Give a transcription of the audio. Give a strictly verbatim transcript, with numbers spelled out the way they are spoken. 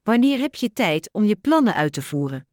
Wanneer heb je tijd om je plannen uit te voeren?